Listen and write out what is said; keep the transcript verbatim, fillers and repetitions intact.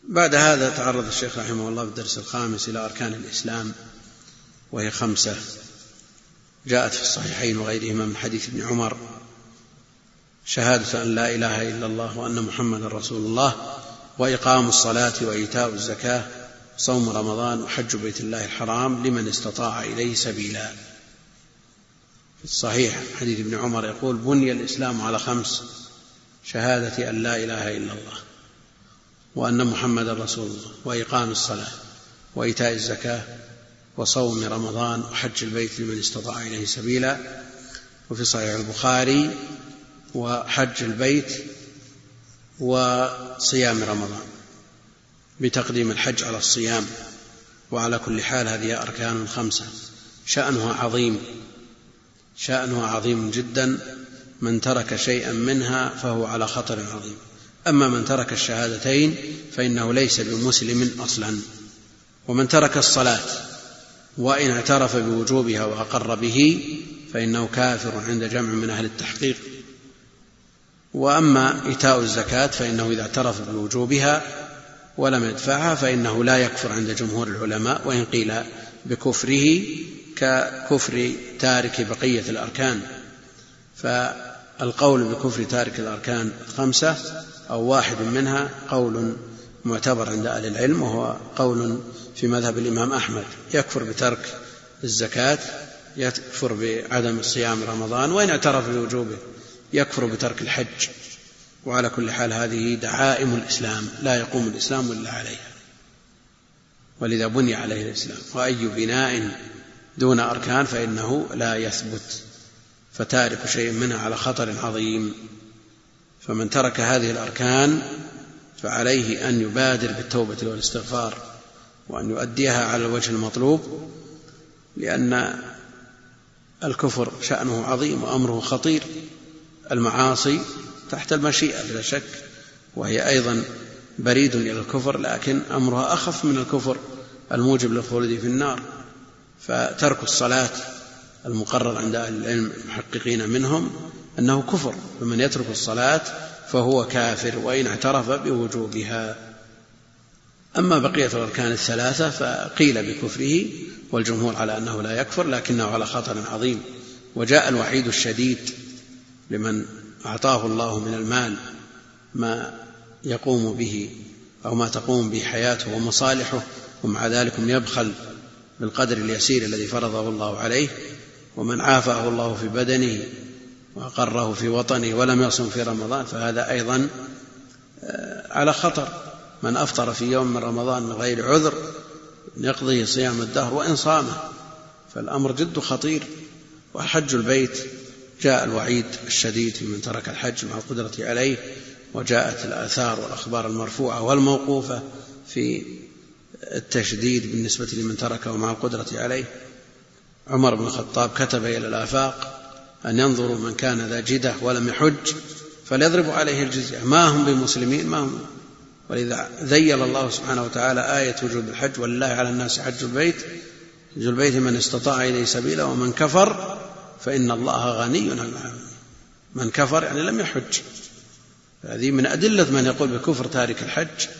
بعد هذا تعرض الشيخ رحمه الله بالدرس الخامس إلى أركان الإسلام، وهي خمسة جاءت في الصحيحين وغيرهما من حديث ابن عمر: شهادة أن لا إله إلا الله وأن محمد رسول الله، وإقام الصلاة وإيتاء الزكاة، صوم رمضان، وحج بيت الله الحرام لمن استطاع إليه سبيلا. في الصحيح حديث ابن عمر يقول: بني الإسلام على خمس: شهادة أن لا إله إلا الله وأن محمد رسول الله، وإقام الصلاة، وإيتاء الزكاة، وصوم رمضان، وحج البيت لمن استطاع إليه سبيلا. وفي صحيح البخاري: وحج البيت وصيام رمضان، بتقديم الحج على الصيام. وعلى كل حال هذه أركان خمسة شأنها عظيم، شأنها عظيم جدا. من ترك شيئا منها فهو على خطر عظيم. أما من ترك الشهادتين فإنه ليس بمسلم أصلا. ومن ترك الصلاة وإن اعترف بوجوبها وأقر به فإنه كافر عند جمع من أهل التحقيق. وأما إيتاء الزكاة فإنه إذا اعترف بوجوبها ولم يدفعها فإنه لا يكفر عند جمهور العلماء، وإن قيل بكفره ككفر تارك بقية الأركان. فالقول بكفر تارك الأركان الخمسة أو واحد منها قول معتبر عند أهل العلم، وهو قول في مذهب الإمام أحمد: يكفر بترك الزكاة، يكفر بعدم صيام رمضان، وإن اعترف بوجوبه يكفر بترك الحج. وعلى كل حال هذه دعائم الإسلام، لا يقوم الإسلام إلا عليها، ولذا بني عليه الإسلام. وأي بناء دون أركان فإنه لا يثبت، فتارك شيء منها على خطر عظيم. فمن ترك هذه الأركان فعليه أن يبادر بالتوبة والاستغفار، وأن يؤديها على الوجه المطلوب، لأن الكفر شأنه عظيم وأمره خطير. المعاصي تحت المشيئة بلا شك، وهي أيضا بريد إلى الكفر، لكن أمرها أخف من الكفر الموجب للخلود في النار. فترك الصلاة المقرر عند أهل العلم المحققين منهم أنه كفر، فمن يترك الصلاة فهو كافر وإن اعترف بوجوبها. أما بقية الأركان الثلاثة فقيل بكفره، والجمهور على أنه لا يكفر لكنه على خطر عظيم. وجاء الوعيد الشديد لمن أعطاه الله من المال ما يقوم به أو ما تقوم به حياته ومصالحه، ومع ذلك يبخل بالقدر اليسير الذي فرضه الله عليه. ومن عافاه الله في بدنه وأقره في وطنه ولم يصم في رمضان فهذا أيضا على خطر. من أفطر في يوم من رمضان من غير عذر يقضي صيام الدهر وإن صامه، فالأمر جد خطير. وحج البيت جاء الوعيد الشديد في من ترك الحج مع القدرة عليه، وجاءت الآثار والأخبار المرفوعة والموقوفة في التشديد بالنسبة لمن تركه مع القدرة عليه. عمر بن الخطاب كتب إلى الآفاق أن ينظروا من كان ذا جدة ولم يحج فليضربوا عليه الجزية، ما هم بمسلمين ما هم. ولذا ذيل الله سبحانه وتعالى آية وجوب الحج: ولله على الناس حج البيت حج البيت من استطاع إليه سبيلا ومن كفر فإن الله غني عن العالمين. من كفر يعني لم يحج. هذه من أدلة من يقول بكفر تارك الحج